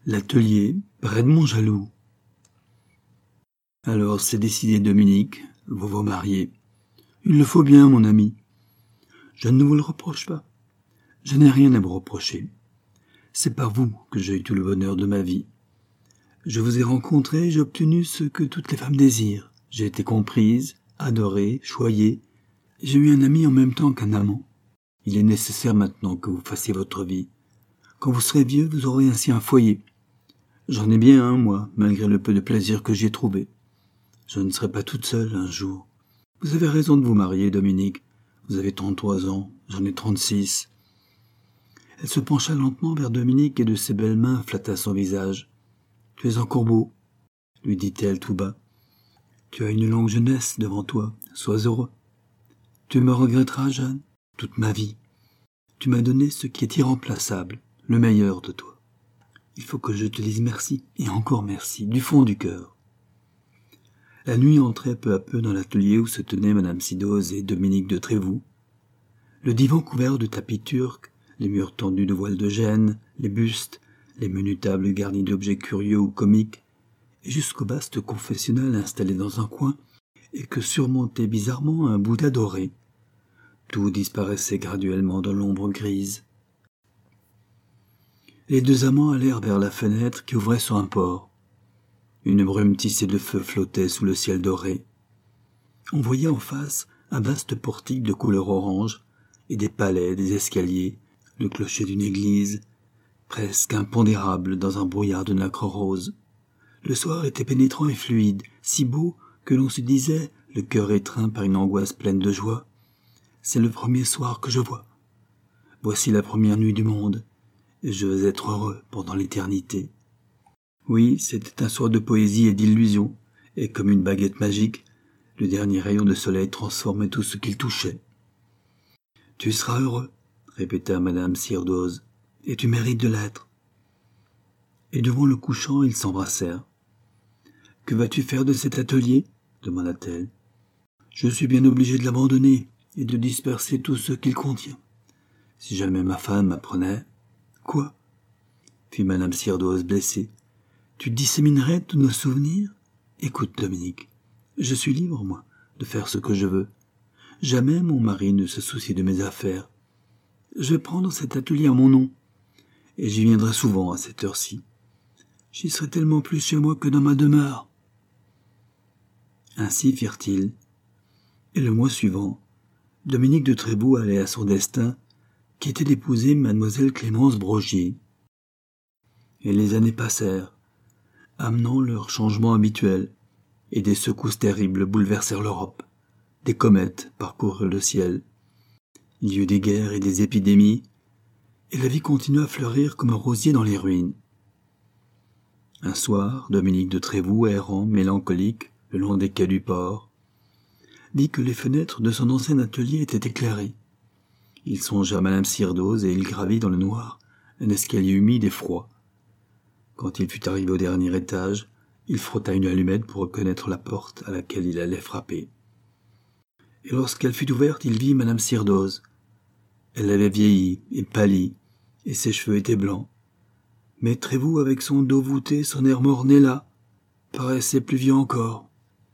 L'atelier près de Montjaloux. Alors c'est décidé, Dominique, vous vous mariez. Il le faut bien, mon ami. Je ne vous le reproche pas. Je n'ai rien à vous reprocher. C'est par vous que j'ai eu tout le bonheur de ma vie. Je vous ai rencontré et j'ai obtenu ce que toutes les femmes désirent. J'ai été comprise, adorée, choyée. J'ai eu un ami en même temps qu'un amant. Il est nécessaire maintenant que vous fassiez votre vie. Quand vous serez vieux, vous aurez ainsi un foyer. J'en ai bien un, moi, malgré le peu de plaisir que j'y ai trouvé. Je ne serai pas toute seule un jour. Vous avez raison de vous marier, Dominique. Vous avez 33 ans, j'en ai 36. Elle se pencha lentement vers Dominique et de ses belles mains flatta son visage. « Tu es encore beau, » lui dit-elle tout bas. « Tu as une longue jeunesse devant toi, sois heureux. Tu me regretteras, Jeanne, toute ma vie. Tu m'as donné ce qui est irremplaçable, le meilleur de toi. Il faut que je te dise merci, et encore merci, du fond du cœur. » La nuit entrait peu à peu dans l'atelier où se tenaient Madame Sidoz et Dominique de Trévoux. Le divan couvert de tapis turcs, les murs tendus de voiles de Gênes, les bustes, les menus tables garnies d'objets curieux ou comiques, et jusqu'au vaste confessionnal installé dans un coin, et que surmontait bizarrement un Bouddha doré. Tout disparaissait graduellement dans l'ombre grise. Les deux amants allèrent vers la fenêtre qui ouvrait sur un port. Une brume tissée de feu flottait sous le ciel doré. On voyait en face un vaste portique de couleur orange, et des palais, des escaliers, le clocher d'une église, presque impondérable dans un brouillard de nacre rose. Le soir était pénétrant et fluide, si beau que l'on se disait, le cœur étreint par une angoisse pleine de joie. C'est le premier soir que je vois. Voici la première nuit du monde, et je veux être heureux pendant l'éternité. Oui, c'était un soir de poésie et d'illusion, et comme une baguette magique, le dernier rayon de soleil transformait tout ce qu'il touchait. « Tu seras heureux, » répéta Madame Sidoz, « et tu mérites de l'être. » Et devant le couchant, ils s'embrassèrent. « Que vas-tu faire de cet atelier ?» demanda-t-elle. « Je suis bien obligée de l'abandonner et de disperser tout ce qu'il contient. Si jamais ma femme apprenait... »« Quoi ?» fit Madame Sidoz blessée. « Tu disséminerais tous nos souvenirs ? Écoute, Dominique, je suis libre, moi, de faire ce que je veux. Jamais mon mari ne se soucie de mes affaires. Je vais prendre cet atelier à mon nom, et j'y viendrai souvent à cette heure-ci. J'y serai tellement plus chez moi que dans ma demeure. » Ainsi firent-ils. Et le mois suivant, Dominique de Trévoux allait à son destin, qui était d'épouser mademoiselle Clémence Brogier. Et les années passèrent, amenant leurs changements habituels, et des secousses terribles bouleversèrent l'Europe. Des comètes parcoururent le ciel. Il y eut des guerres et des épidémies, et la vie continua à fleurir comme un rosier dans les ruines. Un soir, Dominique de Trévoux, errant, mélancolique, le long des quais du port, vit que les fenêtres de son ancien atelier étaient éclairées. Il songea à Madame Sidoz et il gravit dans le noir un escalier humide et froid. Quand il fut arrivé au dernier étage, il frotta une allumette pour reconnaître la porte à laquelle il allait frapper. Et lorsqu'elle fut ouverte, il vit Madame Sidoz. Elle avait vieilli et pâli, et ses cheveux étaient blancs. Mais Trévoux, avec son dos voûté, son air morné là, paraissait plus vieux encore.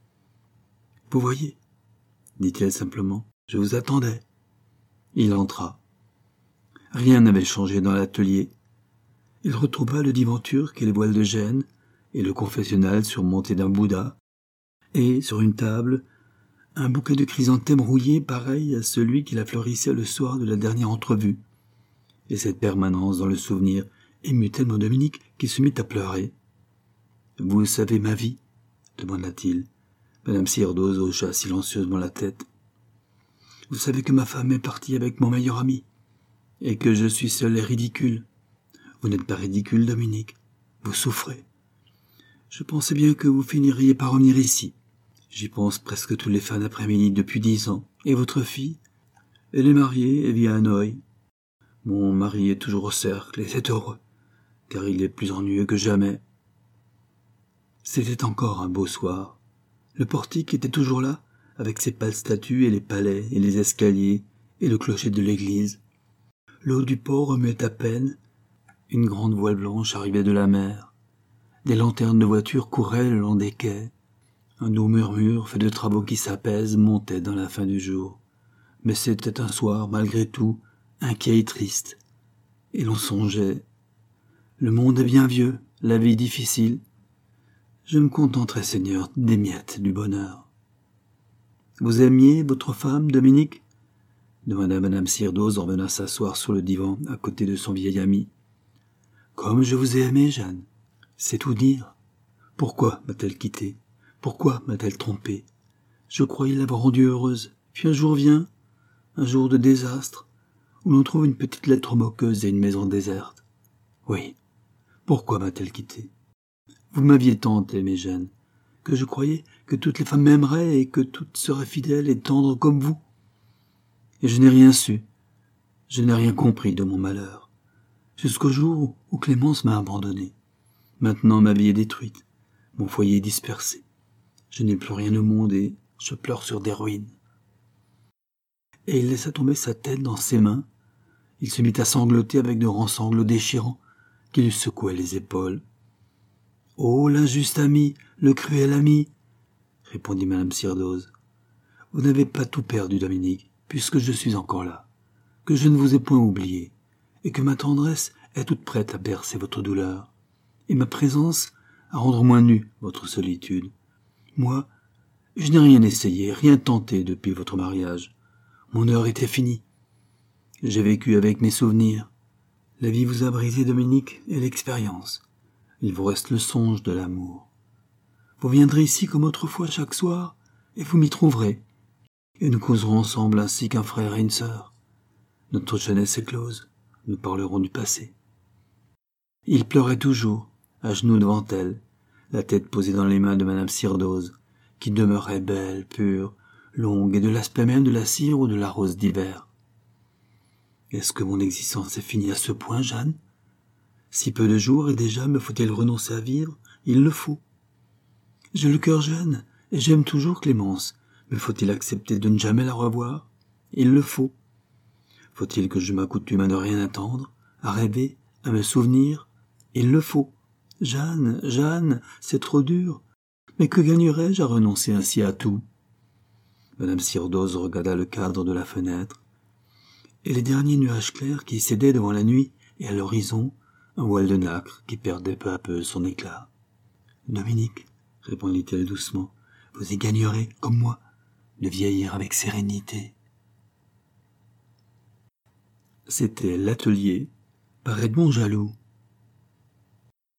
« Vous voyez, » dit-elle simplement, « je vous attendais. » Il entra. Rien n'avait changé dans l'atelier. Il retrouva le divan turc et les voiles de Gênes, et le confessionnal surmonté d'un Bouddha, et, sur une table, un bouquet de chrysanthèmes rouillés pareil à celui qui la fleurissait le soir de la dernière entrevue. Et cette permanence dans le souvenir émut tellement Dominique qu'il se mit à pleurer. « Vous savez ma vie ?» demanda-t-il. Madame Sidoz hocha silencieusement la tête. « Vous savez que ma femme est partie avec mon meilleur ami, et que je suis seule et ridicule. Vous n'êtes pas ridicule, Dominique. Vous souffrez. Je pensais bien que vous finiriez par revenir ici. J'y pense presque tous les fins d'après-midi depuis 10 ans. Et votre fille? Elle est mariée et vit à Hanoï. Mon mari est toujours au cercle, et c'est heureux, car il est plus ennuyeux que jamais. » C'était encore un beau soir. Le portique était toujours là, avec ses pâles statues et les palais et les escaliers et le clocher de l'église. L'eau du port remuait à peine, Une grande voile blanche arrivait de la mer. Des lanternes de voitures couraient le long des quais. Un doux murmure, fait de travaux qui s'apaisent, montait dans la fin du jour. Mais c'était un soir, malgré tout, inquiet et triste. Et l'on songeait. Le monde est bien vieux, la vie difficile. Je me contenterai, Seigneur, des miettes du bonheur. Vous aimiez votre femme, Dominique? Demanda madame Sirdose en venant s'asseoir sur le divan à côté de son vieil ami. Comme je vous ai aimé, Jeanne. C'est tout dire. Pourquoi m'a-t-elle quitté? Pourquoi m'a-t-elle trompé? Je croyais l'avoir rendue heureuse. Puis un jour vient, un jour de désastre, où l'on trouve une petite lettre moqueuse et une maison déserte. Oui. Pourquoi m'a-t-elle quitté? Vous m'aviez tant aimé, Jeanne, que je croyais que toutes les femmes m'aimeraient et que toutes seraient fidèles et tendres comme vous. Et je n'ai rien su. Je n'ai rien compris de mon malheur. Jusqu'au jour où Clémence m'a abandonné. Maintenant ma vie est détruite. Mon foyer est dispersé. Je n'ai plus rien au monde et je pleure sur des ruines. Et il laissa tomber sa tête dans ses mains. Il se mit à sangloter avec de grands sanglots déchirants qui lui secouaient les épaules. « Oh, l'injuste ami, le cruel ami !» répondit madame Sirdose. « Vous n'avez pas tout perdu, Dominique, puisque je suis encore là, que je ne vous ai point oublié, et que ma tendresse est toute prête à bercer votre douleur, et ma présence à rendre moins nue votre solitude. Moi, je n'ai rien essayé, rien tenté depuis votre mariage. Mon heure était finie. J'ai vécu avec mes souvenirs. La vie vous a brisé, Dominique, et l'expérience. Il vous reste le songe de l'amour. Vous viendrez ici comme autrefois chaque soir, et vous m'y trouverez. Et nous causerons ensemble ainsi qu'un frère et une sœur. Notre jeunesse est close, nous parlerons du passé. » Il pleurait toujours, à genoux devant elle, la tête posée dans les mains de madame Sirdose, qui demeurait belle, pure, longue et de l'aspect même de la cire ou de la rose d'hiver. « Est-ce que mon existence est finie à ce point, Jeanne? Si peu de jours et déjà me faut-il renoncer à vivre? Il le faut. J'ai le cœur jeune et j'aime toujours Clémence. Me faut-il accepter de ne jamais la revoir? Il le faut. Faut-il que je m'accoutume à ne rien attendre, à rêver, à me souvenir? Il le faut. Jeanne, Jeanne, c'est trop dur. Mais que gagnerais-je à renoncer ainsi à tout? Madame Sirdose regarda le cadre de la fenêtre, et les derniers nuages clairs qui cédaient devant la nuit, et à l'horizon, un voile de nacre qui perdait peu à peu son éclat. « Dominique, répondit-elle doucement, vous y gagnerez, comme moi, de vieillir avec sérénité. » C'était l'atelier par Edmond Jaloux.